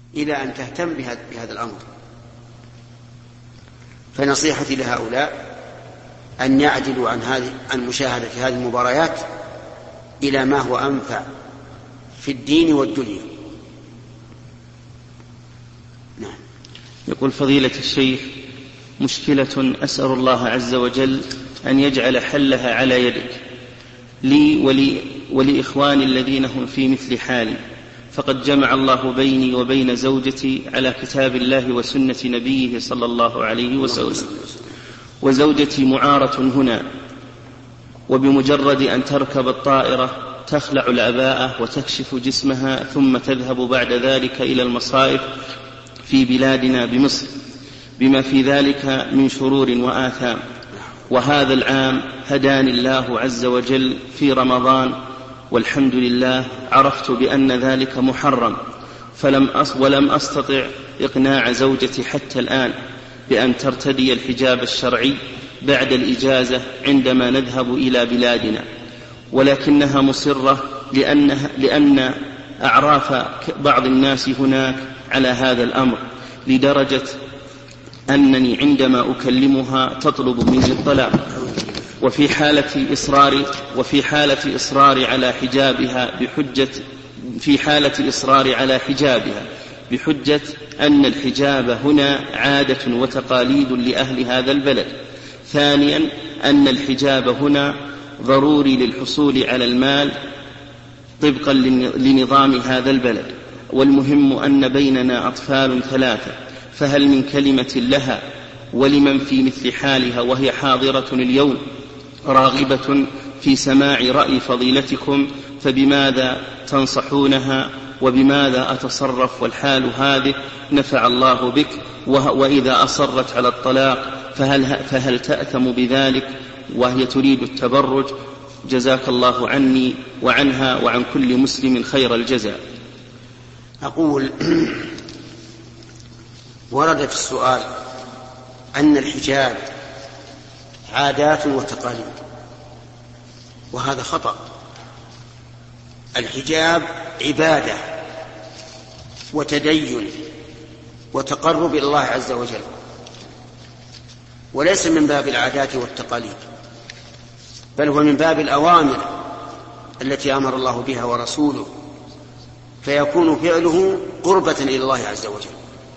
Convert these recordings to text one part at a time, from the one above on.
إلى أن تهتم بهذا الأمر. فنصيحتي لهؤلاء أن يعدلوا عن مشاهدة هذه المباريات إلى ما هو أنفع في الدين والدنيا. نعم. يقول فضيلة الشيخ: مشكلة أسأل الله عز وجل أن يجعل حلها على يدك لي ولإخواني الذين هم في مثل حالي، فقد جمع الله بيني وبين زوجتي على كتاب الله وسنة نبيه صلى الله عليه وسلم، وزوجتي معارة هنا، وبمجرد أن تركب الطائرة تخلع العباءة وتكشف جسمها ثم تذهب بعد ذلك إلى المصائف في بلادنا بمصر، بما في ذلك من شرور وآثام. وهذا العام هداني الله عز وجل في رمضان، والحمد لله عرفت بأن ذلك محرم، ولم أستطع إقناع زوجتي حتى الآن بأن ترتدي الحجاب الشرعي بعد الإجازة عندما نذهب إلى بلادنا، ولكنها مصرة لأن أعراف بعض الناس هناك على هذا الأمر، لدرجة أنني عندما أكلمها تطلب مني الطلاق. وفي حالة إصراري على حجابها بحجة أن الحجاب هنا عادة وتقاليد لأهل هذا البلد. ثانيا، أن الحجاب هنا ضروري للحصول على المال طبقا لنظام هذا البلد. والمهم أن بيننا أطفال 3، فهل من كلمة لها ولمن في مثل حالها وهي حاضرة اليوم راغبة في سماع رأي فضيلتكم، فبماذا تنصحونها وبماذا أتصرف والحال هذه؟ نفع الله بك. وإذا أصرت على الطلاق فهل تأثم بذلك وهي تريد التبرج؟ جزاك الله عني وعنها وعن كل مسلم خير الجزاء. أقول: ورد في السؤال أن الحجاب عادات وتقاليد، وهذا خطأ. الحجاب عبادة وتدين وتقرب إلى الله عز وجل، وليس من باب العادات والتقاليد، بل هو من باب الأوامر التي أمر الله بها ورسوله، فيكون فعله قربة إلى الله عز وجل.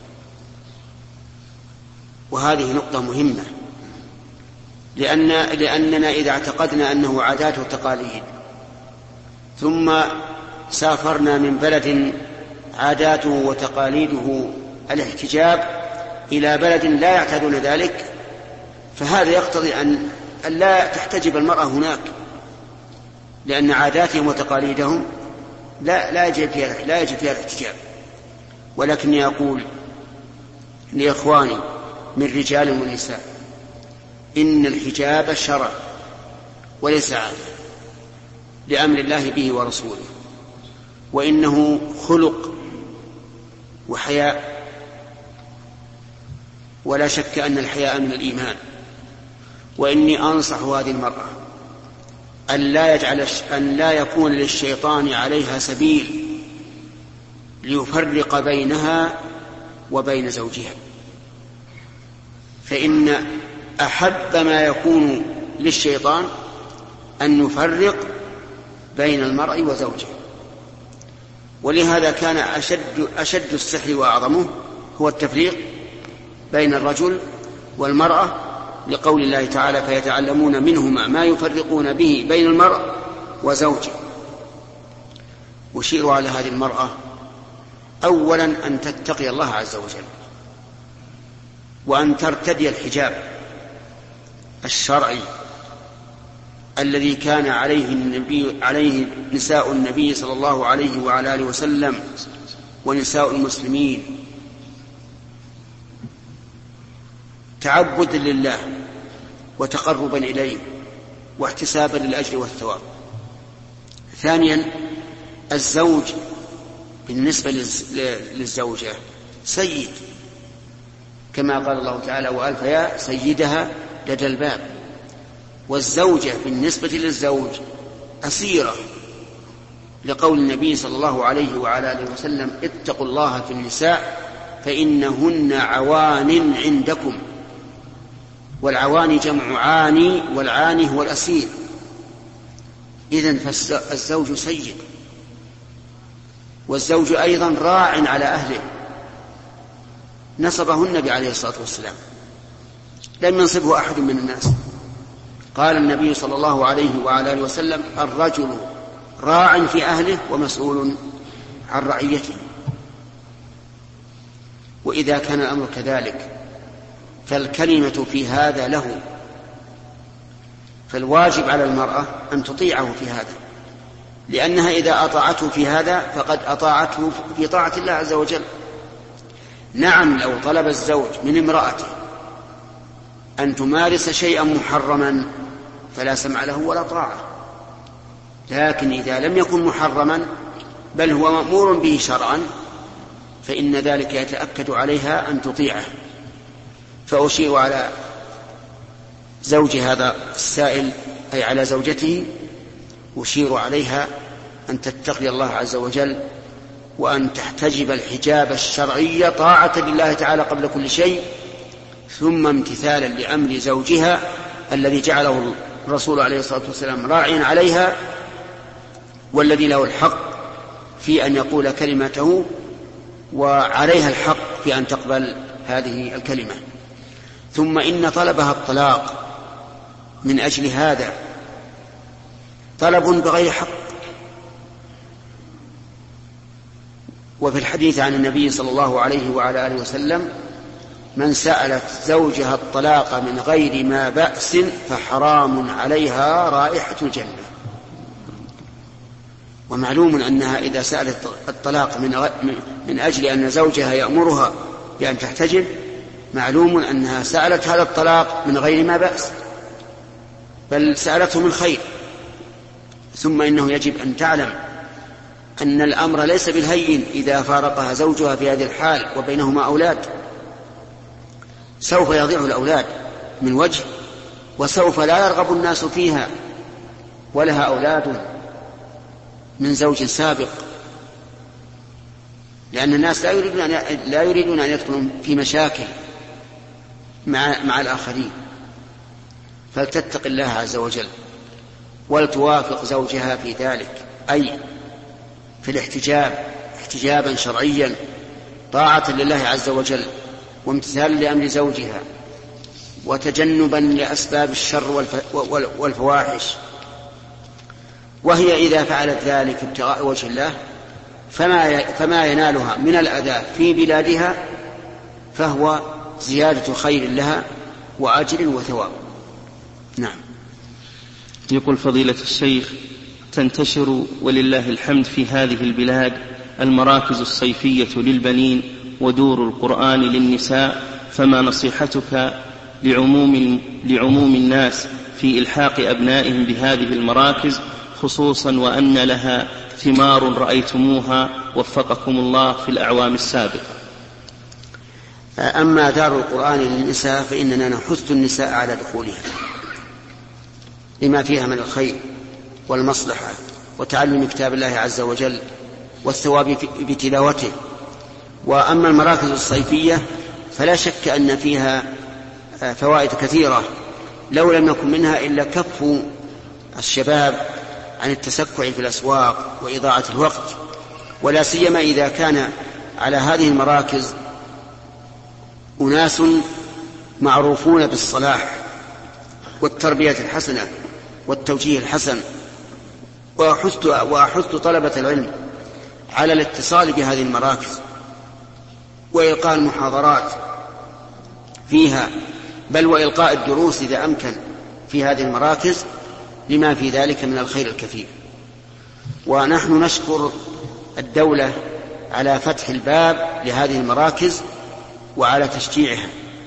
وهذه نقطة مهمة، لأننا إذا اعتقدنا أنه عادات وتقاليد ثم سافرنا من بلد عاداته وتقاليده الاحتجاب إلى بلد لا يعتادون ذلك، فهذا يقتضي أن لا تحتجب المرأة هناك، لأن عاداتهم وتقاليدهم لا يجب فيها الاحتجاب. ولكني أقول لإخواني من رجال ونساء: إن الحجاب شرع وليس عادة، لأمر الله به ورسوله، وإنه خلق وحياء، ولا شك أن الحياء من الإيمان. وإني أنصح هذه المرأة أن لا يكون للشيطان عليها سبيل ليفرق بينها وبين زوجها، فإن أحب ما يكون للشيطان أن يفرق بين المرء وزوجه. ولهذا كان أشد السحر وأعظمه هو التفريق بين الرجل والمرأة، لقول الله تعالى: فيتعلمون منهما ما يفرقون به بين المرء وزوجه. أشير على هذه المرأة أولا أن تتقي الله عز وجل، وأن ترتدي الحجاب الشرعي الذي كان عليه نساء النبي صلى الله عليه وعلى آله وسلم ونساء المسلمين، تعبدا لله وتقربا إليه واحتسابا للأجر والثواب. ثانيا، الزوج بالنسبة للزوجة سيد، كما قال الله تعالى: وألف يا سيدها لدى الباب. والزوجة بالنسبة للزوج أسيرة، لقول النبي صلى الله عليه وعلى آله وسلم: اتقوا الله في النساء فإنهن عوان عندكم. والعواني جمع عاني، والعاني هو الأسير. إذن فالزوج سيد، والزوج أيضا راع على أهله، نصبه النبي عليه الصلاة والسلام، لم ينصبه أحد من الناس. قال النبي صلى الله عليه وعلى آله وسلم: الرجل راع في أهله ومسؤول عن رعيته. وإذا كان الأمر كذلك فالكلمة في هذا له، فالواجب على المرأة أن تطيعه في هذا، لأنها إذا أطاعته في هذا فقد أطاعته في طاعة الله عز وجل. نعم، لو طلب الزوج من امرأته أن تمارس شيئا محرما فلا سمع له ولا طاعة، لكن إذا لم يكن محرما بل هو مأمور به شرعا فإن ذلك يتأكد عليها أن تطيعه. فأشير على زوج هذا السائل، أي على زوجته، أشير عليها أن تتقي الله عز وجل، وأن تحتجب الحجاب الشرعي طاعة لله تعالى قبل كل شيء، ثم امتثالا لأمر زوجها الذي جعله الرسول عليه الصلاة والسلام راعيا عليها، والذي له الحق في أن يقول كلمته، وعليها الحق في أن تقبل هذه الكلمة. ثم إن طلبها الطلاق من أجل هذا طلب بغير حق. وفي الحديث عن النبي صلى الله عليه وعلى آله وسلم: من سألت زوجها الطلاق من غير ما بأس فحرام عليها رائحة الجنة. ومعلوم أنها إذا سألت الطلاق من أجل أن زوجها يأمرها بأن تحتجب، معلوم أنها سألت هذا الطلاق من غير ما بأس، بل سألته من خير. ثم إنه يجب أن تعلم أن الأمر ليس بالهين إذا فارقها زوجها في هذه الحال وبينهما أولاد. سوف يضيع الأولاد من وجه، وسوف لا يرغب الناس فيها، ولها أولاد من زوج سابق، لأن الناس لا يريدون أن يدخلوا في مشاكل مع الآخرين. فلتتق الله عز وجل ولتوافق زوجها في ذلك، أي في الاحتجاب احتجابا شرعيا طاعة لله عز وجل، وامتثالا لأمر زوجها، وتجنبا لأسباب الشر والفواحش. وهي إذا فعلت ذلك ابتغاء وجه الله فما ينالها من الأذى في بلادها فهو زيادة خير لها وأجر وثواب. نعم. يقول فضيلة الشيخ: تنتشر ولله الحمد في هذه البلاد المراكز الصيفية للبنين ودور القرآن للنساء، فما نصيحتك لعموم الناس في إلحاق أبنائهم بهذه المراكز، خصوصا وأن لها ثمار رأيتموها وفقكم الله في الأعوام السابقة؟ أما دار القرآن للنساء فإننا نحث النساء على دخولها لما فيها من الخير والمصلحة وتعلم كتاب الله عز وجل والثواب بتلاوته. وأما المراكز الصيفية فلا شك أن فيها فوائد كثيرة لو لم يكن منها إلا كف الشباب عن التسكع في الأسواق وإضاعة الوقت، ولا سيما إذا كان على هذه المراكز أناس معروفون بالصلاح والتربية الحسنة والتوجيه الحسن. وأحث طلبة العلم على الاتصال بهذه المراكز وإلقاء المحاضرات فيها، بل وإلقاء الدروس إذا أمكن في هذه المراكز، لما في ذلك من الخير الكثير. ونحن نشكر الدولة على فتح الباب لهذه المراكز وعلى تشجيعها.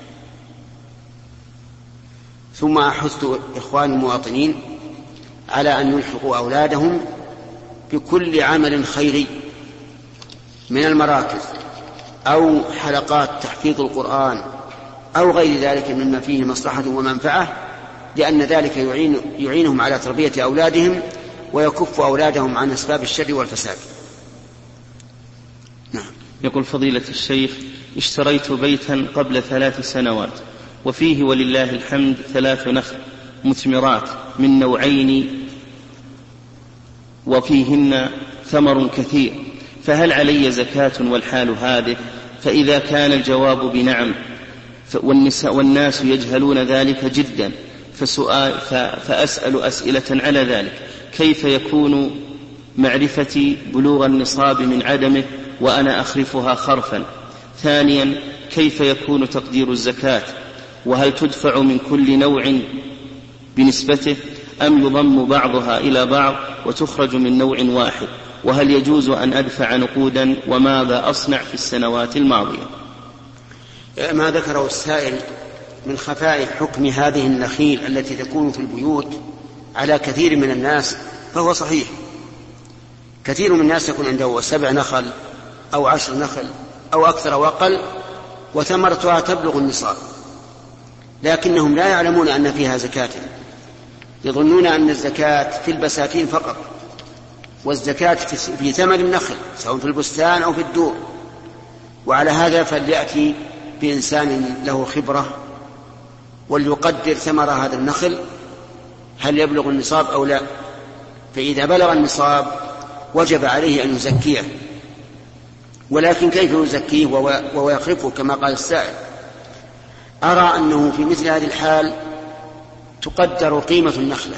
ثم أحث إخواني المواطنين على أن يلحقوا أولادهم بكل عمل خيري من المراكز أو حلقات تحفيظ القرآن أو غير ذلك مما فيه مصلحة ومنفعة، لأن ذلك يعينهم على تربية أولادهم ويكف أولادهم عن أسباب الشر والفساد. نعم. يقول فضيلة الشيخ: اشتريت بيتا قبل 3 سنوات وفيه ولله الحمد 3 نخل مثمرات من نوعين وفيهن ثمر كثير، فهل علي زكاة والحال هذه؟ فإذا كان الجواب بنعم والناس يجهلون ذلك جدا، فأسأل أسئلة على ذلك: كيف يكون معرفتي بلوغ النصاب من عدمه وأنا أخرفها خرفا؟ ثانيا: كيف يكون تقدير الزكاة؟ وهل تدفع من كل نوع بنسبته أم يضم بعضها إلى بعض وتخرج من نوع واحد؟ وهل يجوز أن أدفع نقودا؟ وماذا أصنع في السنوات الماضية؟ ما ذكره السائل من خفاء حكم هذه النخيل التي تكون في البيوت على كثير من الناس فهو صحيح. كثير من الناس يكون عنده 7 نخل أو 10 نخل أو أكثر وأقل وثمرتها تبلغ النصاب، لكنهم لا يعلمون أن فيها زكاة، يظنون أن الزكاة في البساتين فقط، والزكاة في ثمر النخل سواء في البستان أو في الدور. وعلى هذا فليأتي بإنسان له خبرة وليقدر ثمر هذا النخل هل يبلغ النصاب أو لا، فإذا بلغ النصاب وجب عليه أن يزكيه. ولكن كيف يزكيه وهو يخرفه كما قال السائل؟ أرى أنه في مثل هذه الحال تقدر قيمة النخلة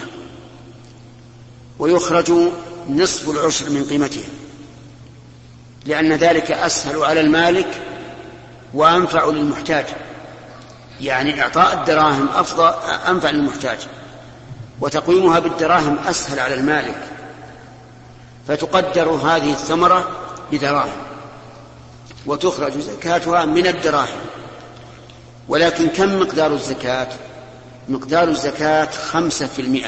ويخرج نصف العشر من قيمتها، لأن ذلك أسهل على المالك وأنفع للمحتاج، يعني إعطاء الدراهم أنفع للمحتاج وتقويمها بالدراهم أسهل على المالك، فتقدر هذه الثمرة بدراهم وتخرج زكاتها من الدراهم. ولكن كم مقدار الزكاة؟ مقدار الزكاة 5%،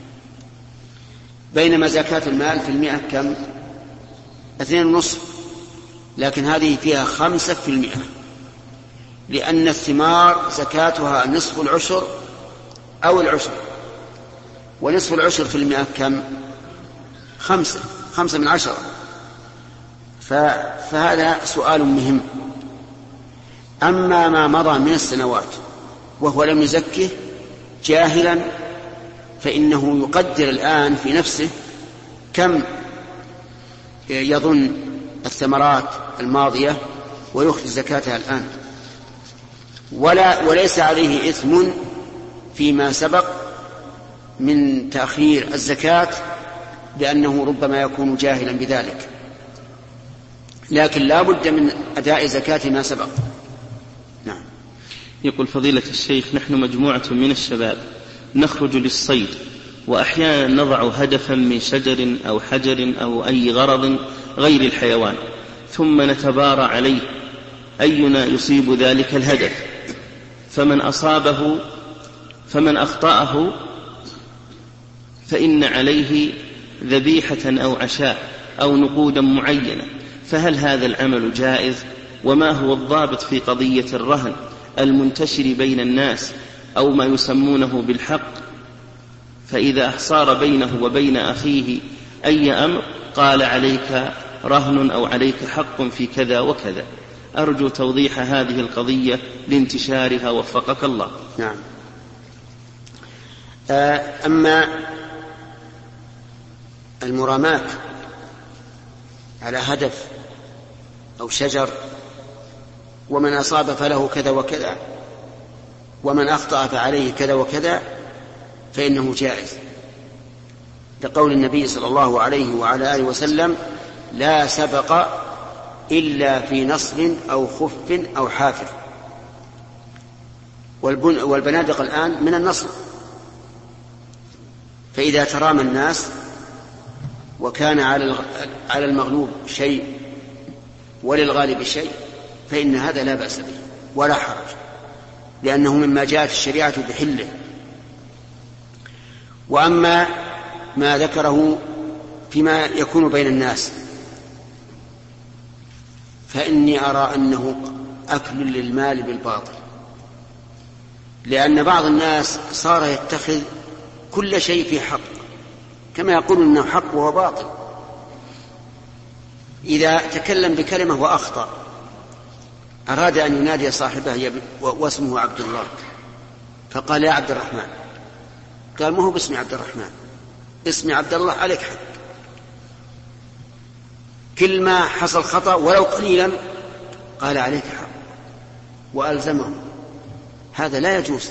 بينما زكاة المال في المئة كم؟ 2.5، لكن هذه فيها 5%، لأن الثمار زكاتها نصف العشر أو العشر، ونصف العشر في المئة كم؟ 5 من 10. فهذا سؤال مهم. أما ما مضى من السنوات وهو لم يزكه جاهلا فإنه يقدر الآن في نفسه كم يظن الثمرات الماضية ويخرج زكاتها الآن، وليس عليه إثم فيما سبق من تأخير الزكاة، لأنه ربما يكون جاهلا بذلك، لكن لا بد من أداء زكاة ما سبق. نعم. يقول فضيلة الشيخ: نحن مجموعة من الشباب نخرج للصيد، وأحيانا نضع هدفا من شجر أو حجر أو أي غرض غير الحيوان، ثم نتبارى عليه أينا يصيب ذلك الهدف، فمن أخطأه فإن عليه ذبيحة أو عشاء أو نقودا معينة، فهل هذا العمل جائز؟ وما هو الضابط في قضية الرهن المنتشر بين الناس أو ما يسمونه بالحق؟ فإذا صار بينه وبين أخيه أي أمر قال عليك رهن أو عليك حق في كذا وكذا. أرجو توضيح هذه القضية لانتشارها وفقك الله. نعم. أما المرامات على هدف أو شجر ومن أصاب فله كذا وكذا ومن أخطأ فعليه كذا وكذا فإنه جائز، لقول النبي صلى الله عليه وعلى آله وسلم: لا سبق إلا في نصر أو خف أو حافر. والبنادق الآن من النصر، فإذا ترامى الناس وكان على المغلوب شيء وللغالب شيء فإن هذا لا بأس به ولا حرج، لأنه مما جاءت الشريعة بحله. وأما ما ذكره فيما يكون بين الناس فإني أرى أنه أكل للمال بالباطل، لأن بعض الناس صار يتخذ كل شيء في حق كما يقول إنه حق وهو باطل. إذا تكلم بكلمة وأخطأ أراد أن ينادي صاحبه واسمه عبد الله، فقال يا عبد الرحمن، قال ما هو باسمي عبد الرحمن، اسمي عبد الله، عليك حق. كل ما حصل خطأ ولو قليلا قال عليك حق وألزمه. هذا لا يجوز.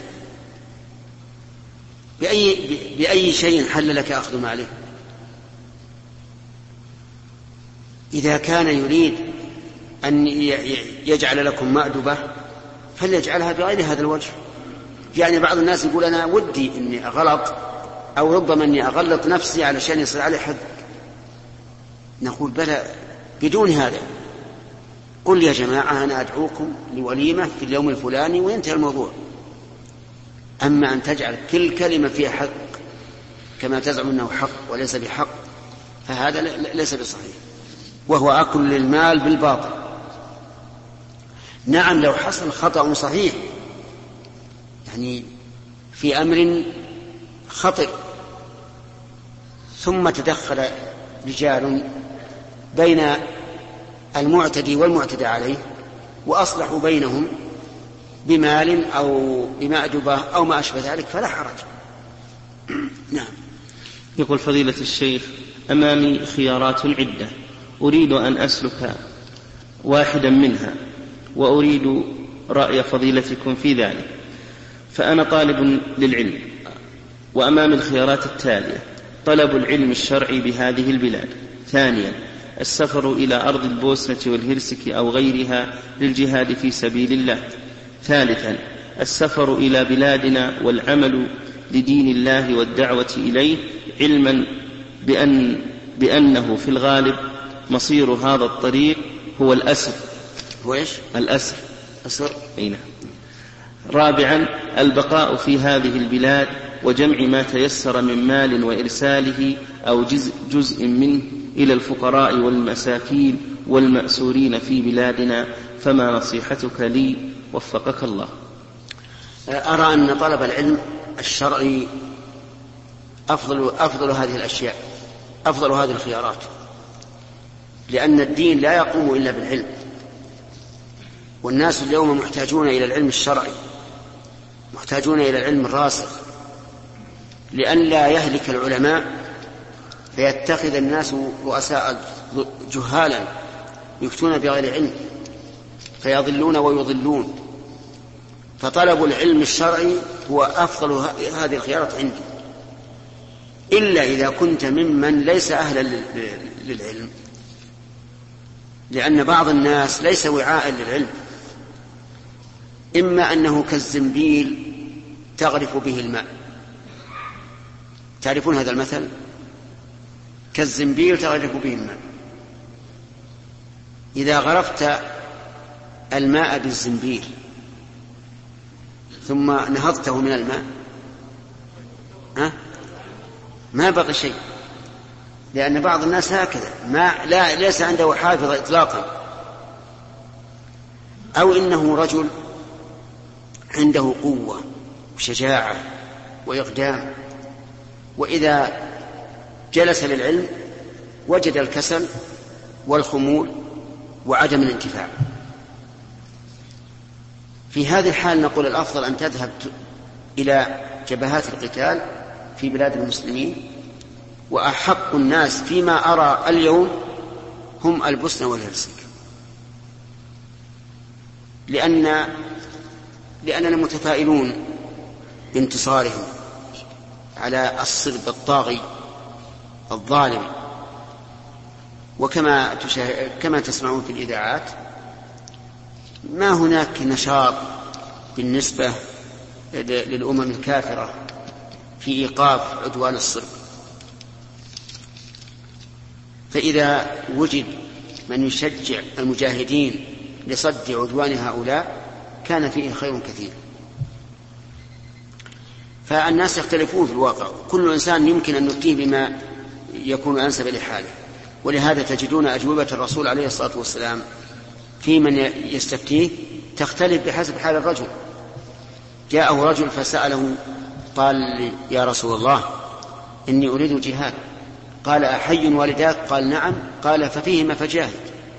بأي شيء حل لك أخذ ماله؟ إذا كان يريد أن يجعل لكم مأدبة فليجعلها بغير هذا الوجه. يعني بعض الناس يقول أنا ودي أني أغلط أو ربما أني أغلط نفسي علشان يصير علي حد. نقول بلى، بدون هذا. قل يا جماعة أنا أدعوكم لوليمة في اليوم الفلاني وينتهي الموضوع. أما أن تجعل كل كلمة فيها حق كما تزعم أنه حق وليس بحق فهذا ليس بصحيح، وهو أكل للمال بالباطل. نعم لو حصل خطأ صحيح، يعني في أمر خطر، ثم تدخل رجال بين المعتدي والمعتدى عليه وأصلحوا بينهم بمال أو بمأدبة أو ما أشبه ذلك فلا حرج. نعم. يقول فضيلة الشيخ أمامي خيارات عدة أريد أن أسلك واحدا منها وأريد رأي فضيلتكم في ذلك، فأنا طالب للعلم وأمام الخيارات التالية: طلب العلم الشرعي بهذه البلاد، ثانيا السفر إلى أرض البوسنة والهرسك أو غيرها للجهاد في سبيل الله، ثالثا السفر إلى بلادنا والعمل لدين الله والدعوة إليه، علما بأنه في الغالب مصير هذا الطريق هو الأسر. وإيش؟ الأسر. أسر. أي نعم. رابعا البقاء في هذه البلاد وجمع ما تيسر من مال وإرساله أو جزء منه إلى الفقراء والمساكين والمأسورين في بلادنا، فما نصيحتك لي وفقك الله؟ أرى أن طلب العلم الشرعي أفضل هذه الأشياء، أفضل هذه الخيارات، لأن الدين لا يقوم إلا بالعلم، والناس اليوم محتاجون إلى العلم الشرعي، محتاجون إلى العلم الراسخ، لأن لا يهلك العلماء فيتخذ الناس رؤساء جهالا يفتون بغير علم فيضلون ويضلون. فطلب العلم الشرعي هو أفضل هذه الخيارات عندي، إلا إذا كنت ممن ليس أهلا للعلم، لأن بعض الناس ليس وعاء للعلم، إما أنه كالزنبيل تغرف به الماء. تعرفون هذا المثل؟ كالزنبيل تغرف به الماء. إذا غرفت الماء بالزنبيل ثم نهضته من الماء ما بقي شيء، لأن بعض الناس هكذا ليس عنده حافظ إطلاقا، أو إنه رجل عنده قوة وشجاعة وإقدام، وإذا جلس للعلم وجد الكسل والخمول وعدم الانتفاع. في هذه الحال نقول الأفضل أن تذهب إلى جبهات القتال في بلاد المسلمين، وأحق الناس فيما أرى اليوم هم البوسنة والهرسك، لأننا متفائلون بانتصارهم على الصلب الطاغي الظالم. وكما تسمعون في الإذاعات ما هناك نشاط بالنسبة للأمم الكافرة في إيقاف عدوان الصلب. فإذا وجد من يشجع المجاهدين لصد عدوان هؤلاء كان فيه خير كثير. فالناس يختلفون في الواقع، كل إنسان يمكن أن نفتيه بما يكون أنسب لحاله، ولهذا تجدون أجوبة الرسول عليه الصلاة والسلام في من يستفتيه تختلف بحسب حال الرجل. جاءه رجل فسأله قال يا رسول الله إني أريد الجهاد قال أحي والداك؟ قال نعم. قال ففيهما فجاهد،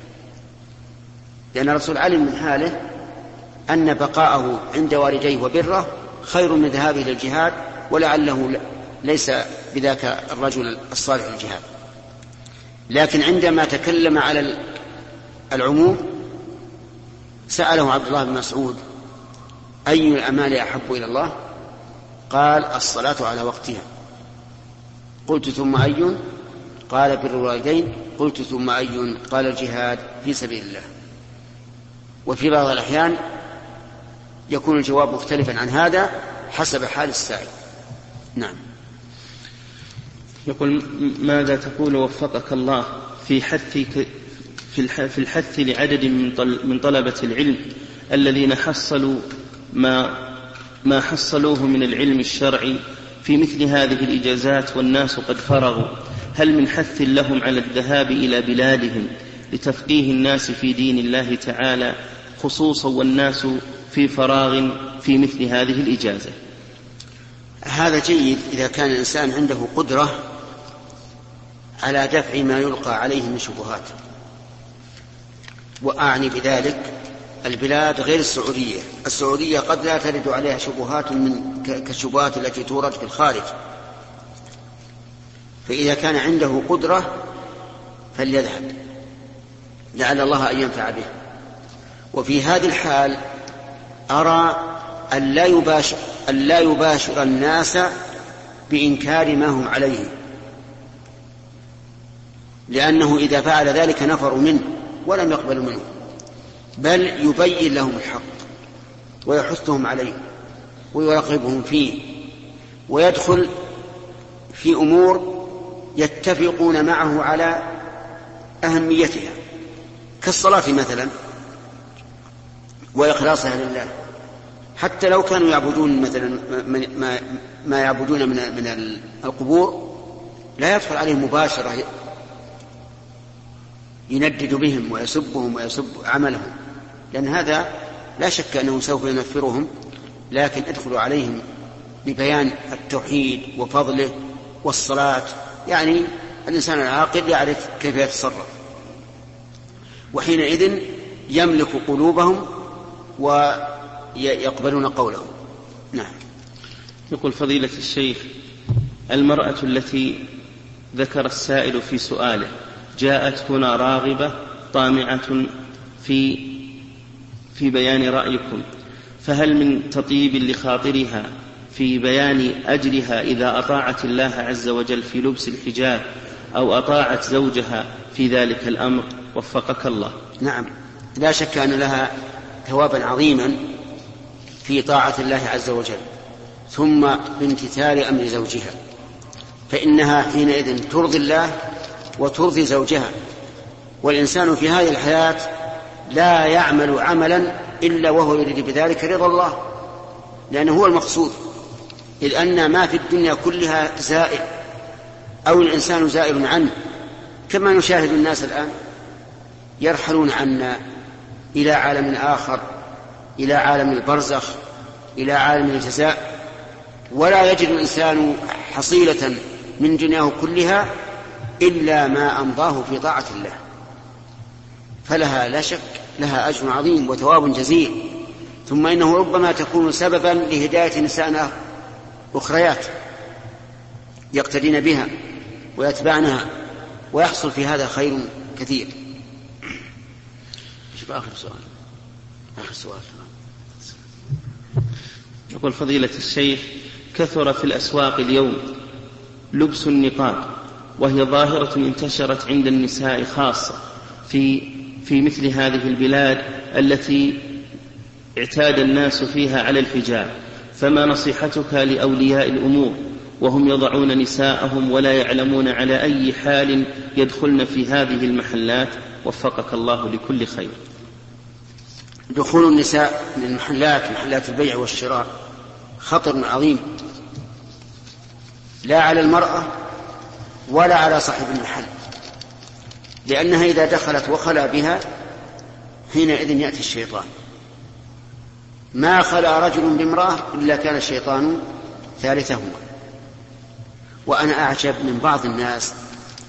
لأن الرسول علم من حاله أن بقاءه عند والديه وبره خير من ذهابه إلى الجهاد، ولعله ليس بذاك الرجل الصالح للجهاد. لكن عندما تكلم على العموم سأله عبد الله بن مسعود: أي الأعمال أحب إلى الله؟ قال: الصلاة على وقتها. قلت: ثم أي؟ قال: بر الوالدين. قلت: ثم أي؟ قال: الجهاد في سبيل الله. وفي بعض الأحيان يكون الجواب مختلفا عن هذا حسب حال السائل. نعم. يقول: ماذا تقول وفقك الله في الحث لعدد من طلبة العلم الذين حصلوا ما حصلوه من العلم الشرعي في مثل هذه الإجازات والناس قد فرغوا؟ هل من حث لهم على الذهاب إلى بلادهم لتفقيه الناس في دين الله تعالى، خصوصا والناس في فراغ في مثل هذه الإجازة؟ هذا جيد إذا كان الإنسان عنده قدرة على دفع ما يلقى عليه من شبهات، وأعني بذلك البلاد غير السعودية. السعودية قد لا ترد عليها شبهات كالشبهات التي تورد في الخارج، فإذا كان عنده قدرة فليذهب لعل الله أن ينفع به. وفي هذه الحال أرى أن لا يباشر الناس بإنكار ما هم عليه، لأنه إذا فعل ذلك نفروا منه ولم يقبلوا منه، بل يبين لهم الحق ويحثهم عليه ويرغبهم فيه، ويدخل في أمور يتفقون معه على أهميتها كالصلاة مثلا وإخلاصها لله. حتى لو كانوا يعبدون مثلا ما يعبدون من القبور لا يدخل عليهم مباشرة يندد بهم ويسبهم ويسب عملهم، لأن هذا لا شك أنه سوف ينفرهم، لكن ادخلوا عليهم ببيان التوحيد وفضله والصلاة. يعني الإنسان العاقل يعرف كيف يتصرف، وحينئذ يملك قلوبهم ويقبلون قولهم. نعم. يقول فضيلة الشيخ: المرأة التي ذكر السائل في سؤاله جاءت هنا راغبة طامعة في بيان رأيكم، فهل من تطيب لخاطرها في بيان أجرها إذا أطاعت الله عز وجل في لبس الحجاب أو أطاعت زوجها في ذلك الأمر؟ وفقك الله. نعم، لا شك أن لها ثوابا عظيما في طاعة الله عز وجل ثم بامتثال أمر زوجها، فإنها حينئذ ترضي الله وترضي زوجها. والإنسان في هذه الحياة لا يعمل عملا إلا وهو يريد بذلك رضا الله، لأنه هو المقصود، إذ أن ما في الدنيا كلها زائل أو الإنسان زائل عنه، كما نشاهد الناس الآن يرحلون عنا إلى عالم آخر، إلى عالم البرزخ، إلى عالم الجزاء، ولا يجد الإنسان حصيلة من دنياه كلها إلا ما أمضاه في طاعة الله، فلها لا شك لها أجر عظيم وثواب جزيل. ثم إنه ربما تكون سببا لهداية نساء أخريات يقتدين بها ويتبعنها، ويحصل في هذا خير كثير. آخر سؤال. يقول فضيلة الشيخ: كثر في الأسواق اليوم لبس النقاب، وهي ظاهرة انتشرت عند النساء خاصة في مثل هذه البلاد التي اعتاد الناس فيها على الحجاب، فما نصيحتك لأولياء الأمور وهم يضعون نساءهم ولا يعلمون على أي حال يدخلن في هذه المحلات؟ وفقك الله لكل خير. دخول النساء من محلات البيع والشراء خطر عظيم، لا على المرأة ولا على صاحب المحل، لأنها إذا دخلت وخلا بها حينئذ يأتي الشيطان. ما خلا رجل بامرأة إلا كان الشيطان ثالثهما. وأنا أعجب من بعض الناس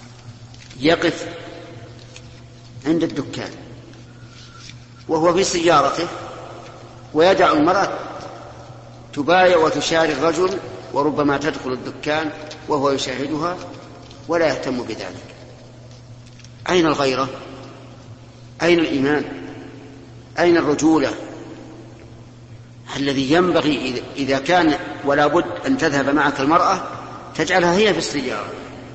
يقف عند الدكان وهو في سيارته ويدع المرأة تبايع وتشاري الرجل، وربما تدخل الدكان وهو يشاهدها ولا يهتم بذلك. أين الغيرة؟ أين الإيمان؟ أين الرجولة؟ الذي ينبغي إذا كان ولا بد أن تذهب معك المرأة تجعلها هي في السيارة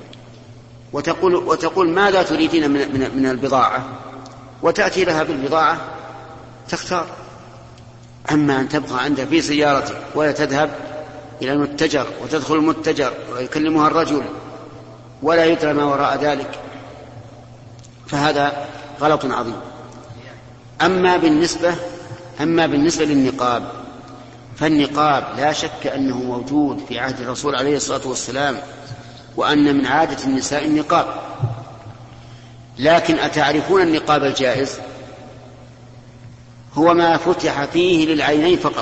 وتقول ماذا تريدين من البضاعة، وتأتي لها بالبضاعة تختار. أما أن تبقى عندها في سيارتك ولا تذهب إلى المتجر وتدخل المتجر ويكلمها الرجل ولا يدرى ما وراء ذلك، فهذا غلط عظيم. أما بالنسبة للنقاب، فالنقاب لا شك أنه موجود في عهد الرسول عليه الصلاة والسلام، وأن من عادة النساء النقاب. لكن أتعرفون النقاب الجائز؟ هو ما فتح فيه للعينين فقط.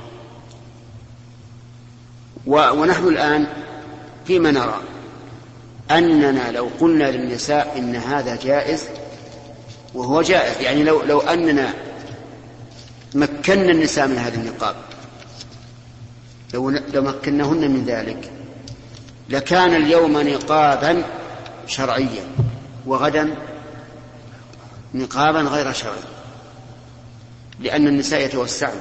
ونحن الآن فيما نرى أننا لو قلنا للنساء إن هذا جائز، وهو جائز، يعني لو أننا مكنا النساء من هذا النقاب، لو مكناهن من ذلك، لكان اليوم نقابا شرعيا وغدا نقابا غير شرعي، لأن النساء يتوسعن.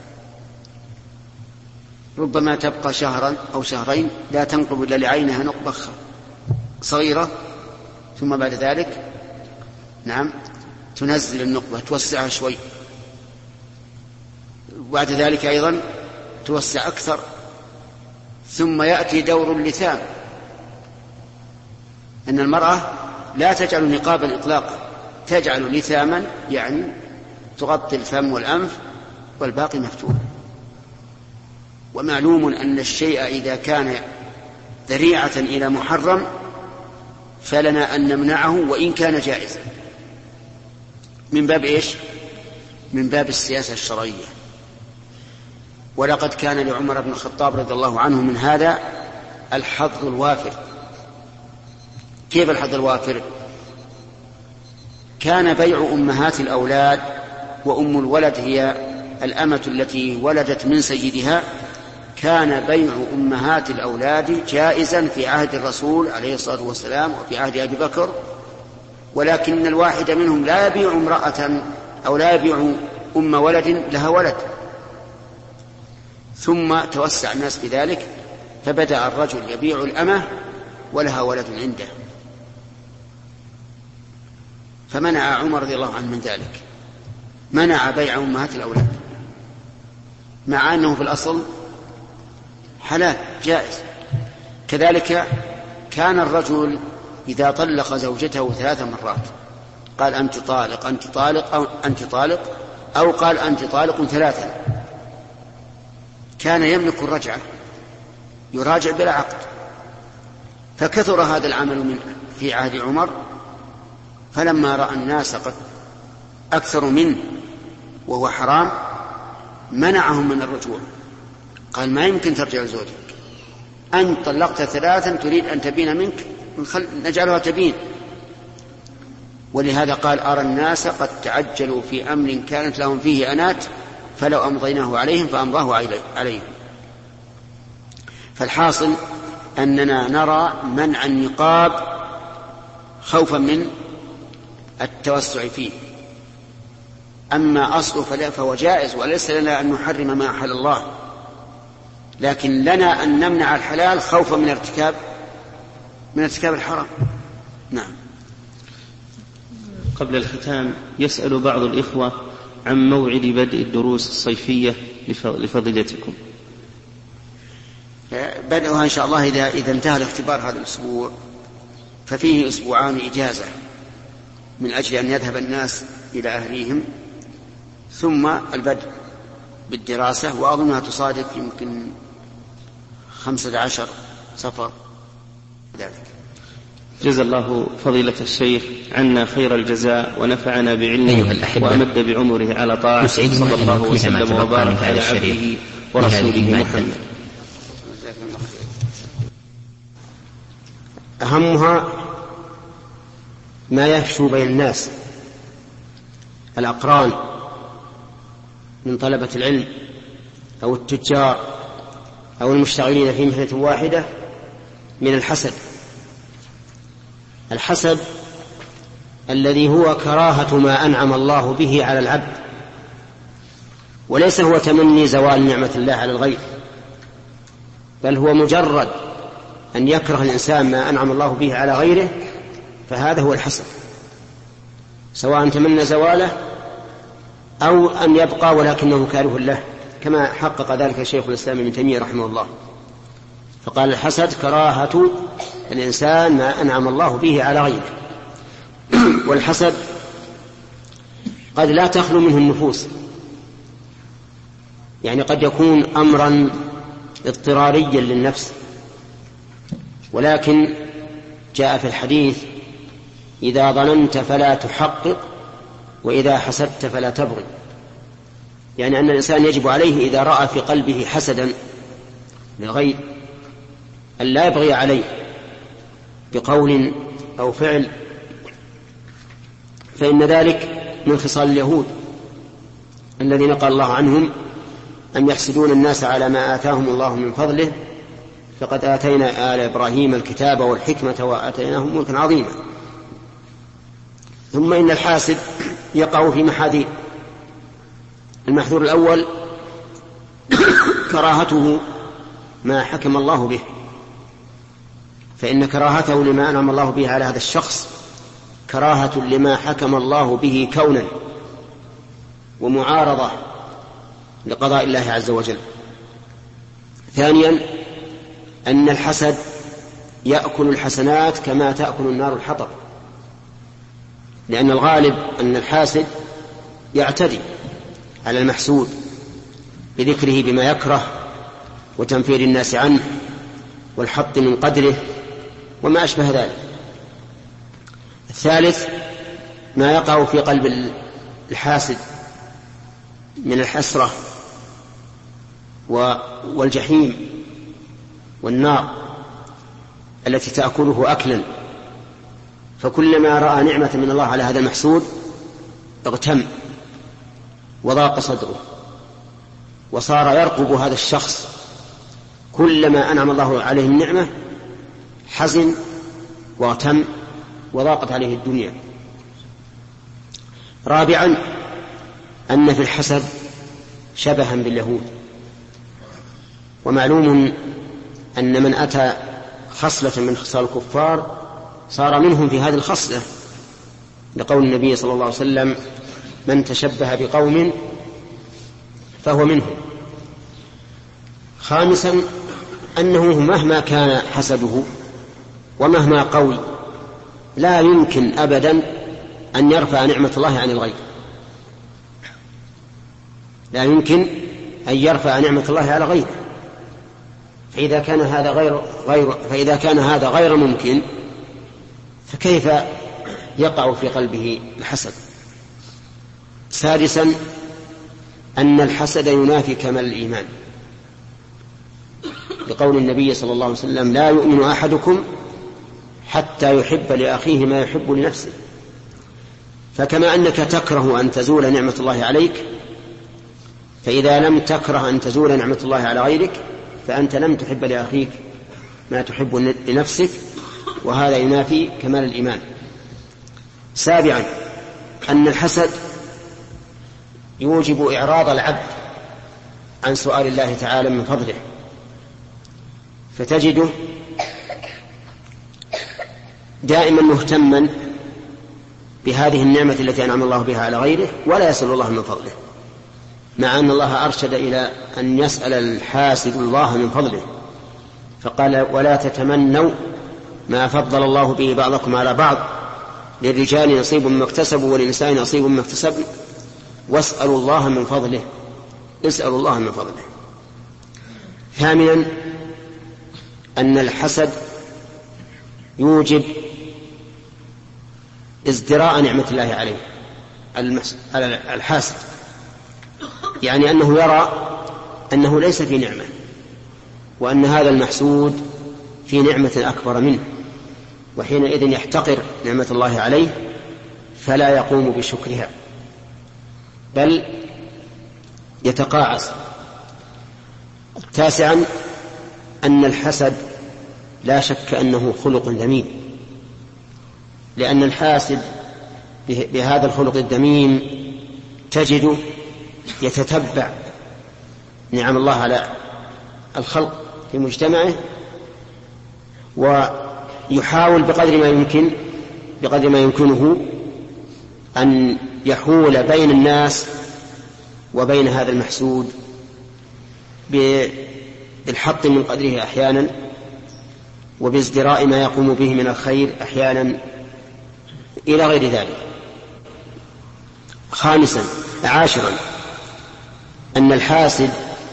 ربما تبقى شهرا أو شهرين لا تنقب إلا لعينها نقبة صغيرة، ثم بعد ذلك تنزل النقبة توسعها شوي، وبعد ذلك أيضا توسع أكثر، ثم يأتي دور اللثام، أن المرأة لا تجعل نقابا إطلاقا، تجعل لثاما، يعني تغطي الفم والأنف والباقي مفتوح. ومعلوم أن الشيء إذا كان ذريعة إلى محرم فلنا أن نمنعه وإن كان جائزا. من باب إيش؟ من باب السياسة الشرعية. ولقد كان لعمر بن الخطاب رضي الله عنه من هذا الحظ الوافر. كيف الحظ الوافر؟ كان بيع أمهات الأولاد، وأم الولد هي الأمة التي ولدت من سيدها، كان بيع أمهات الأولاد جائزا في عهد الرسول عليه الصلاة والسلام وفي عهد أبي بكر، ولكن الواحد منهم لا يبيع امرأة أو لا يبيع أم ولد لها ولد. ثم توسع الناس بذلك، فبدأ الرجل يبيع الأمة ولها ولد عنده، فمنع عمر رضي الله عنه من ذلك، منع بيع أمهات الأولاد، مع أنه في الأصل حلال جائز. كذلك كان الرجل إذا طلق زوجته 3 مرات قال أنت طالق أنت طالق أو أنت طالق، أو قال أنت طالق 3، كان يملك الرجعة، يراجع بلا عقد. فكثر هذا العمل في عهد عمر، فلما رأى الناس قد أكثر منه وهو حرام منعهم من الرجوع، قال ما يمكن ترجع لزوجك، أنت طلقت 3 تريد أن تبين منك، نجعلها تبين. ولهذا قال أرى الناس قد تعجلوا في أمر كانت لهم فيه أنات فلو أمضيناه عليهم فأمضاه عليهم. فالحاصل أننا نرى منع النقاب خوفا من التوسع فيه. أما أصله فهو جائز، وليس لنا أن نحرم ما أحل الله، لكن لنا أن نمنع الحلال خوفا من ارتكاب الحرام. نعم. قبل الختام يسأل بعض الإخوة عن موعد بدء الدروس الصيفية لفضيلتكم. بدأها إن شاء الله إذا انتهى الاختبار هذا الأسبوع، ففيه 2 أسبوع إجازة من أجل أن يذهب الناس إلى أهليهم، ثم البدء بالدراسة، وأظنها تصادف يمكن 15 صفر ذلك. جزا الله فضيلة الشيخ عنا خير الجزاء، ونفعنا بعلمه وأمد بعمره على طاعته، صلى الله وسلم وبارك على عبده ورسوله محمد. أهمها ما يفشو بين الناس الأقران من طلبة العلم أو التجار أو المشتغلين في مهنة واحدة من الحسد. الحسد الذي هو كراهة ما أنعم الله به على العبد، وليس هو تمني زوال نعمة الله على الغير، بل هو مجرد أن يكره الإنسان ما أنعم الله به على غيره، فهذا هو الحسد، سواء تمنى زواله أو أن يبقى ولكنه كاره له، كما حقق ذلك شيخ الإسلام ابن تيمية رحمه الله، فقال الحسد كراهة الإنسان ما أنعم الله به على غيره. والحسد قد لا تخلو منه النفوس، يعني قد يكون أمرا اضطراريا للنفس، ولكن جاء في الحديث: إذا ظننت فلا تحقق، وإذا حسدت فلا تبغي. يعني أن الإنسان يجب عليه إذا رأى في قلبه حسدا للغير أن لا يبغي عليه بقول أو فعل، فإن ذلك من خصال اليهود الذين قال الله عنهم: أم يحسدون الناس على ما آتاهم الله من فضله فقد آتينا آل إبراهيم الكتاب والحكمة وآتيناهم ملكا عظيما. ثم إن الحاسد يقع في محاذير. المحذور الأول كراهته ما حكم الله به، فإن كراهته لما أنعم الله به على هذا الشخص كراهة لما حكم الله به كونا، ومعارضة لقضاء الله عز وجل. ثانيا أن الحسد يأكل الحسنات كما تأكل النار الحطب، لأن الغالب أن الحاسد يعتدي على المحسود بذكره بما يكره وتنفير الناس عنه والحط من قدره وما أشبه ذلك. الثالث ما يقع في قلب الحاسد من الحسرة والجحيم والنار التي تأكله أكلا، فكلما رأى نعمة من الله على هذا المحسود اغتم وضاق صدره، وصار يرقب هذا الشخص، كلما أنعم الله عليه النعمة حزن واغتم وضاقت عليه الدنيا. رابعا أن في الحسد شبها باليهود، ومعلوم أن من أتى خصلة من خصال الكفار صار منهم في هذه الخصلة، لقول النبي صلى الله عليه وسلم: من تشبه بقوم فهو منهم. خامسا أنه مهما كان حسده ومهما قوي لا يمكن أبدا أن يرفع نعمة الله عن الغير، لا يمكن أن يرفع نعمة الله على غيره. فإذا كان هذا غير ممكن، فكيف يقع في قلبه الحسد؟ سادسا أن الحسد ينافي كمال الإيمان، لقول النبي صلى الله عليه وسلم: لا يؤمن أحدكم حتى يحب لأخيه ما يحب لنفسه. فكما أنك تكره أن تزول نعمة الله عليك، فإذا لم تكره أن تزول نعمة الله على غيرك فأنت لم تحب لأخيك ما تحب لنفسك، وهذا ينافي كمال الإيمان. سابعا أن الحسد يوجب إعراض العبد عن سؤال الله تعالى من فضله، فتجده دائما مهتما بهذه النعمة التي أنعم الله بها على غيره ولا يسأل الله من فضله، مع أن الله أرشد إلى أن يسأل الحاسد الله من فضله، فقال: ولا تتمنوا ما فضل الله به بعضكم على بعض، للرجال نصيب مما اكتسبوا وللنساء نصيب مما اكتسبن واسألوا الله من فضله، اسألوا الله من فضله. ثامنا أن الحسد يوجب ازدراء نعمة الله عليه على الحاسد، يعني أنه يرى أنه ليس في نعمة، وأن هذا المحسود في نعمة أكبر منه، وحينئذ يحتقر نعمة الله عليه فلا يقوم بشكرها بل يتقاعس. تاسعا أن الحسد لا شك أنه خلق ذميم، لأن الحاسد بهذا الخلق الذميم تجد يتتبع نعم الله على الخلق في مجتمعه ويحاول بقدر ما يمكنه أن يحول بين الناس وبين هذا المحسود بالحط من قدره أحيانا وبازدراء ما يقوم به من الخير أحيانا إلى غير ذلك. عاشرا أن الحاسد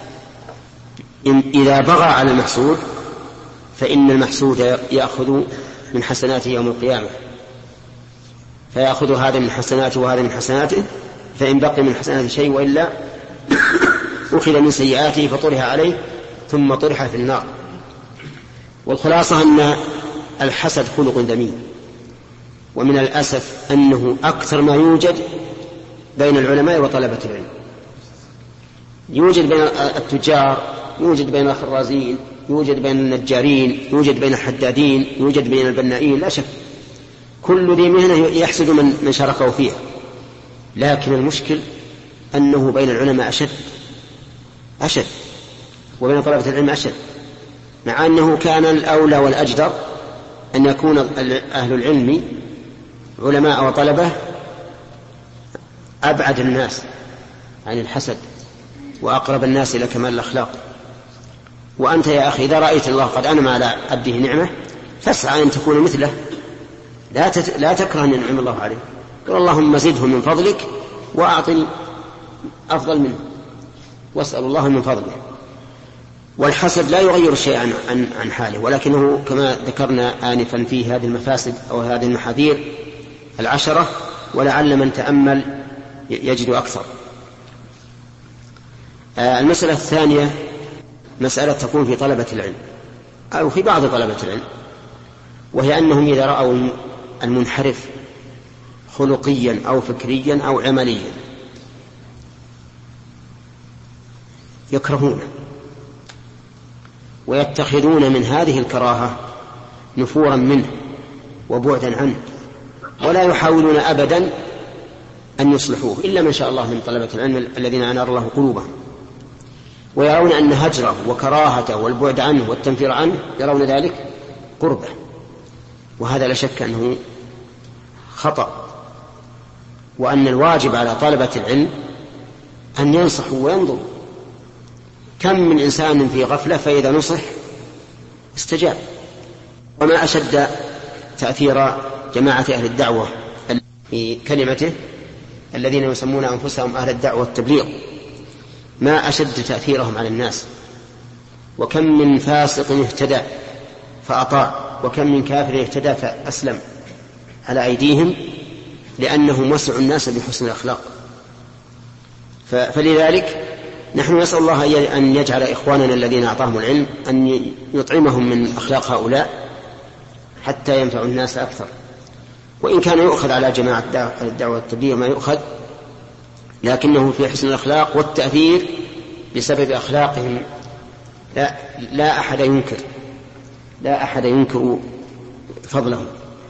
إذا بغى على المحسود فإن المحسود يأخذ من حسناته يوم القيامة، فيأخذ هذا من حسناته وهذا من حسناته، فإن بقي من حسناته شيء وإلا أخذ من سيئاته فطرح عليه ثم طرح في النار. والخلاصة أن الحسد خلق ذميم، ومن الأسف أنه أكثر ما يوجد بين العلماء وطلبة العلم. يوجد بين التجار، يوجد بين الخرازين، يوجد بين النجارين، يوجد بين الحدادين، يوجد بين البنائين، لا شك كل ذي مهنة يحسد من شاركه فيها. لكن المشكل أنه بين العلماء أشد وبين طلبة العلم أشد، مع أنه كان الأولى والأجدر أن يكون أهل العلم علماء وطلبة أبعد الناس عن الحسد وأقرب الناس إلى كمال الأخلاق. وأنت يا أخي إذا رأيت الله قد أنعم على عبده نعمة فاسعى أن تكون مثله، لا تكره أن ينعم الله عليه، قل اللهم زده من فضلك وأعطني أفضل منه، واسأل الله من فضله. والحسد لا يغير شيئا عن حاله، ولكنه كما ذكرنا آنفا فيه هذه المفاسد أو هذه المحاذير 10، ولعل من تأمل يجد أكثر. المسألة الثانية مسألة تكون في طلبة العلم أو في بعض طلبة العلم، وهي أنهم إذا رأوا المنحرف خلقيا أو فكريا أو عمليا يكرهونه ويتخذون من هذه الكراهة نفورا منه وبعدا عنه، ولا يحاولون أبدا أن يصلحوه إلا من شاء الله من طلبة العلم الذين أنار الله قلوبهم، ويرون أن هجره وكراهته والبعد عنه والتنفير عنه يرون ذلك قربة، وهذا لا شك أنه خطأ، وأن الواجب على طلبة العلم أن ينصحوا وينظروا. كم من إنسان في غفلة فإذا نصح استجاب. وما أشد تأثير جماعة أهل الدعوة في كلمته الذين يسمون أنفسهم أهل الدعوة والتبليغ، ما أشد تأثيرهم على الناس. وكم من فاسق اهتدى فأطاع، وكم من كافر اهتدى فأسلم على أيديهم، لأنهم وسعوا الناس بحسن الأخلاق. فلذلك نحن نسأل الله أن يجعل إخواننا الذين أعطاهم العلم أن يطعمهم من أخلاق هؤلاء حتى ينفعوا الناس أكثر. وإن كان يؤخذ على جماعة الدعوة والتبليغ ما يؤخذ، لكنه في حسن الأخلاق والتأثير بسبب أخلاقهم لا أحد ينكر فضلهم.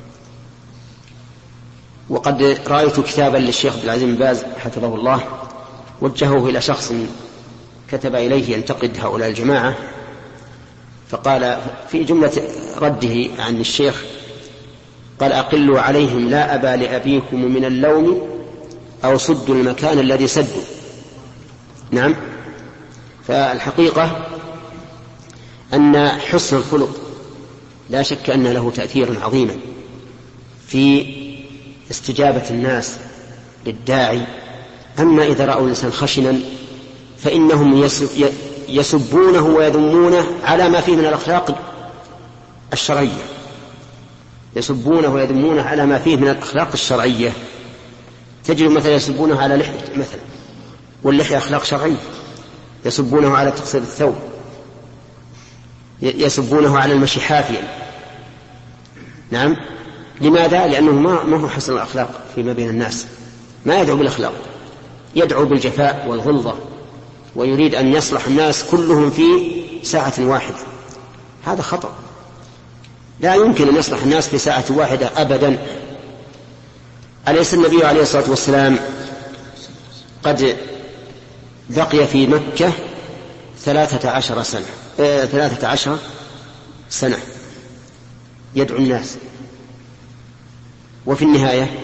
وقد رأيت كتابا للشيخ عبد العزيز بن باز حفظه الله وجهه إلى شخص كتب إليه ينتقد هؤلاء الجماعة، فقال في جملة رده عن الشيخ قال: أقلوا عليهم لا أبا لأبيكم من اللوم أو صدوا المكان الذي سدوا. نعم، فالحقيقة أن حسن الخلق لا شك أن له تأثير عظيما في استجابة الناس للداعي. أما إذا رأوا الإنسان خشنا فإنهم يسبونه ويذمونه على ما فيه من الأخلاق الشرعية، يسبونه ويذمونه على ما فيه من الأخلاق الشرعية. تجد مثلا يسبونه على لحية مثلا، واللحية أخلاق شرعية، يسبونه على تقصير الثوب، يسبونه على المشي حافيا. نعم. لماذا؟ لأنه ما هو حسن الأخلاق فيما بين الناس، ما يدعو بالأخلاق، يدعو بالجفاء والغلظة، ويريد أن يصلح الناس كلهم في ساعة واحدة. هذا خطأ، لا يمكن أن يصلح الناس في ساعة واحدة أبدا. أليس النبي عليه الصلاة والسلام قد بقي في مكة 13 سنة يدعو الناس، وفي النهاية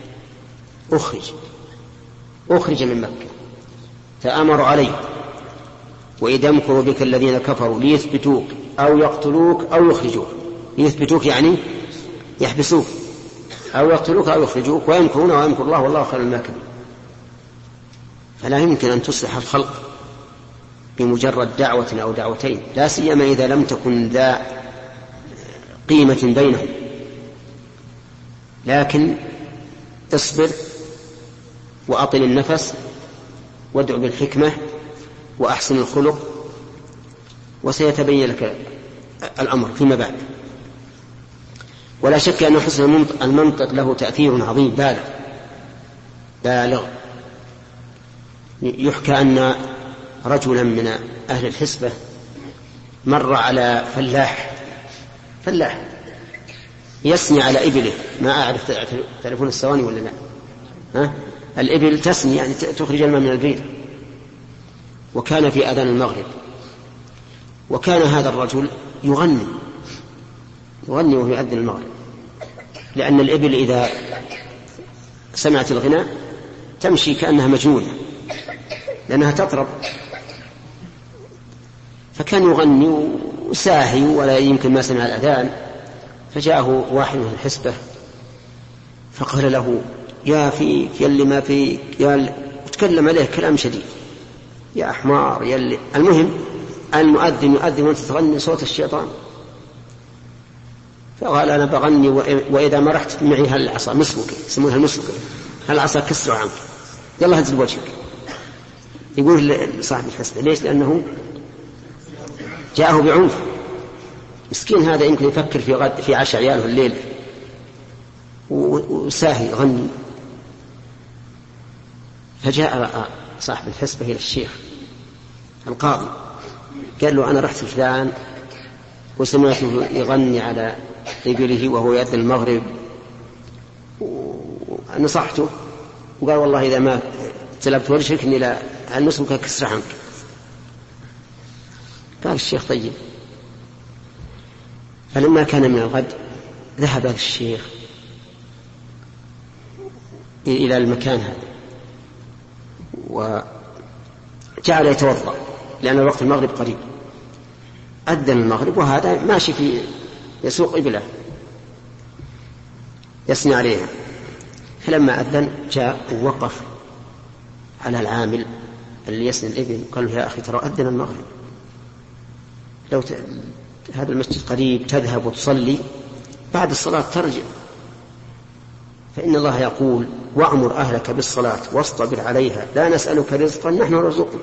أخرج من مكة، فأمر عليه: وإذا يمكر بك الذين كفروا ليثبتوك أو يقتلوك أو يخرجوك. يثبتوك يعني يحبسوك، أو يقتلوك أو يخرجوك، ويمكرون ويمكر الله والله خير الماكرين. فلا يمكن أن تصلح الخلق بمجرد دعوة أو دعوتين، لا سيما إذا لم تكن ذا قيمة بينهم. لكن اصبر وأطل النفس وادع بالحكمة وأحسن الخلق، وسيتبين لك الأمر فيما بعد. ولا شك أن حسن المنطق له تأثير عظيم بالغ. يحكى أن رجلا من أهل الحسبة مر على فلاح يسني على إبله، ما أعرف تعرفون السواني ولا لا؟ الإبل تسني يعني تخرج الماء من البير. وكان في أذان المغرب، وكان هذا الرجل يغني وهو يؤذن المغرب، لأن الإبل إذا سمعت الغناء تمشي كأنها مجنونة لأنها تطرب. فكان يغني وساهي ولا يمكن ما سمع الأذان. فجاءه واحد من الحسبة فقال له: يا فيك يلي ما فيك، وتكلم عليه كلام شديد، يا أحمار يلي. المهم المؤذن يؤذن وأنت تغني صوت الشيطان. فقال: أنا بغني وإذا ما رحت معي هالعصا مسبكة، يسمونها المسبكة، هالعصا كسر عنك، يلا هز بوجهك. يقول لصاحب الحسبة: ليش؟ لأنه جاءه بعنف. مسكين هذا يمكن يفكر في عشاء عياله الليل وساهي يغني. فجاء صاحب الحسبة إلى الشيخ القاضي، قال له: أنا رحت فلان وسمعته يغني على إبله وهو يأذن المغرب، ونصحته وقال: والله إذا ما سلبت وجهك إني لا المسلمك كسر عنك. قال الشيخ: طيب. فلما كان من الغد ذهب الشيخ إلى المكان هذا وجعل يتوضأ، لأن وقت المغرب قريب. أذن المغرب وهذا ماشي في يسوق إبله يسني عليها. فلما أذن جاء ووقف على العامل اللي يسني الإبل، قال له: يا أخي ترى أذن المغرب، لو هذا المسجد قريب تذهب وتصلي بعد الصلاة ترجع، فإن الله يقول: وأمر أهلك بالصلاة واصطبر عليها لا نسألك رزقا نحن نرزقك.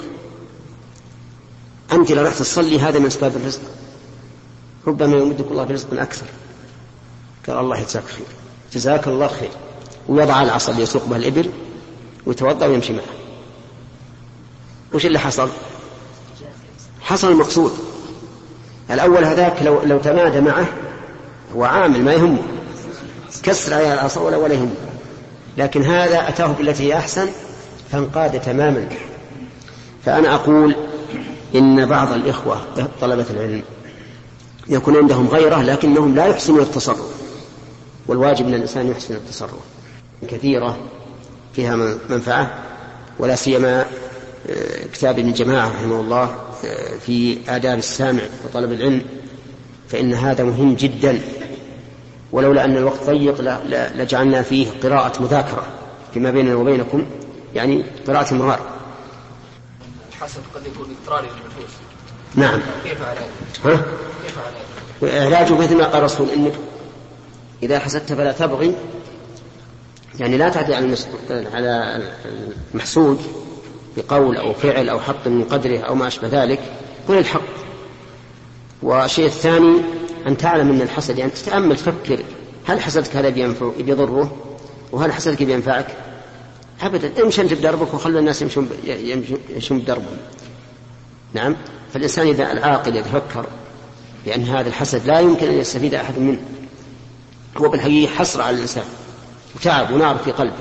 أنت لو رحت تصلي هذا من أسباب الرزق، ربما يمدك الله برزق أكثر. قال: الله يجزاك خير، جزاك الله خير. ويضع العصا اللي يسوق بها الإبل ويتوضأ ويمشي معه. وش اللي حصل؟ حصل المقصود. الأول هذاك لو تمادى معه هو عامل ما يهمه، كسر على العصا ولا يهمه، لكن هذا أتاه بالتي هي أحسن فانقاد تماما. فأنا أقول إن بعض الإخوة طلبة العلم يكون عندهم غيرة لكنهم لا يحسنون التصرف، والواجب أن الإنسان يحسن التصرف. كثيرة فيها منفعة، ولا سيما كتاب ابن جماعة رحمه الله في آداب السامع وطلب العلم، فإن هذا مهم جدا. ولولا أن الوقت ضيق لجعلنا فيه قراءة مذاكرة فيما بيننا وبينكم، يعني قراءة مهار. الحسد قد يكون اضطراري للنفوس. نعم. كيف علاجه؟ كيف علاجه؟ علاجه مثل ما قال الرسول: إنك إذا حسدت فلا تبغي، يعني لا تعدي على المحسود بقول أو فعل أو حط من قدره أو ما أشبه ذلك، قل الحق. والشيء الثاني أن تعلم أن الحسد، يعني تتأمل تفكر هل حسدك هذا بيضره وهل حسدك بينفعك؟ أبدا. امشي أنت بدربك وخلي الناس يمشون بدربهم. نعم. فالإنسان إذا العاقل يتفكر بأن هذا الحسد لا يمكن أن يستفيد أحد منه، هو بالحقيقة حسر على الإنسان وتعب ونار في قلبه،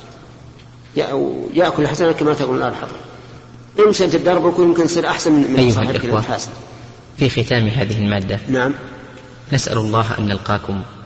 يأكل الحسنة كما تقول النار حطب. امشي أنت بدربك ويمكن يصير أحسن من صاحبك الحاسد. في ختام هذه المادة نعم نسأل الله أن نلقاكم